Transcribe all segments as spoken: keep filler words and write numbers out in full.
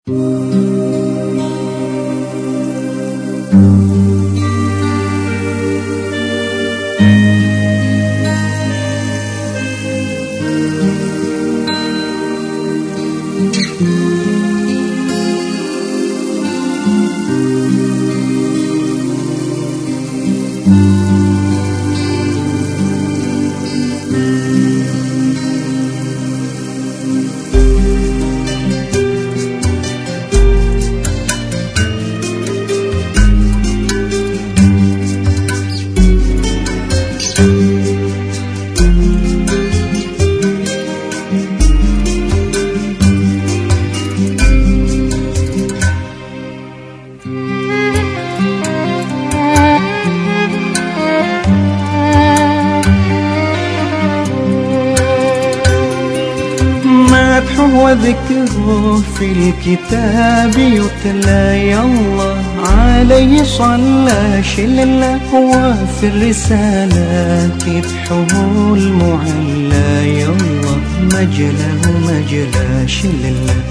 وذكره في الكتاب يتلى، يا الله عليه صلى شل الله، وفي الرسالات يبحه المعلى، يا الله مجله مجلى شل الله.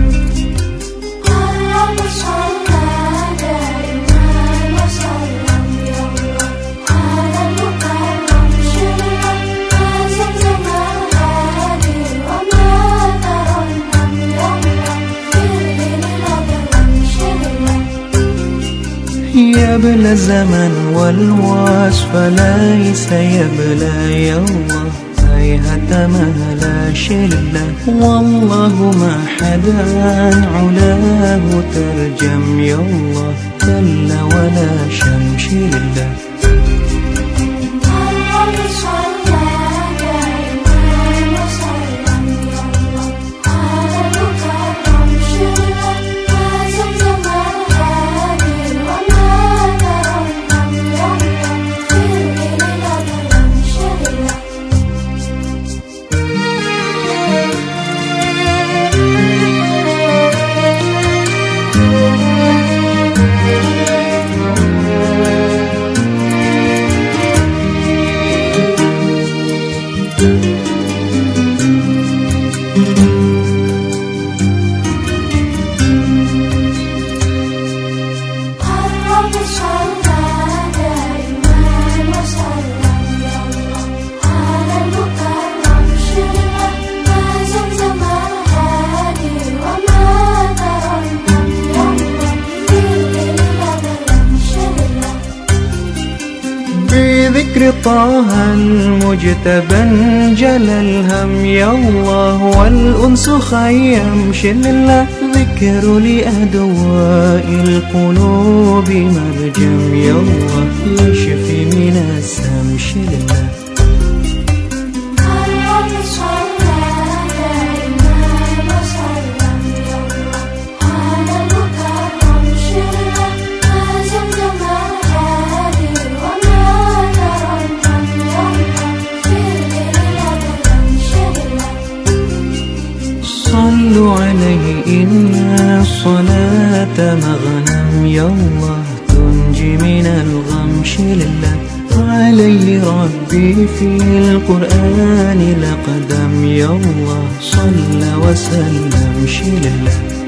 يبلى الزمن والوصف ليس يبلى، يا الله هيهة مهلا شلة، والله ما حدا علاه ترجم، يا الله كلا ولا شمشلة. بذكر طه المجتبى انجل الهم، يا الله والأنس خيم شل الله، ذكر لأدواء القلوب مرجم، يا الله يشفي من السم شل الله. صلوا عليه إن الصلاة مغنم، يا الله تنجي من الغم شل الله، عليه ربي في القرآن لقدم، يا الله صلى وسلم شل الله.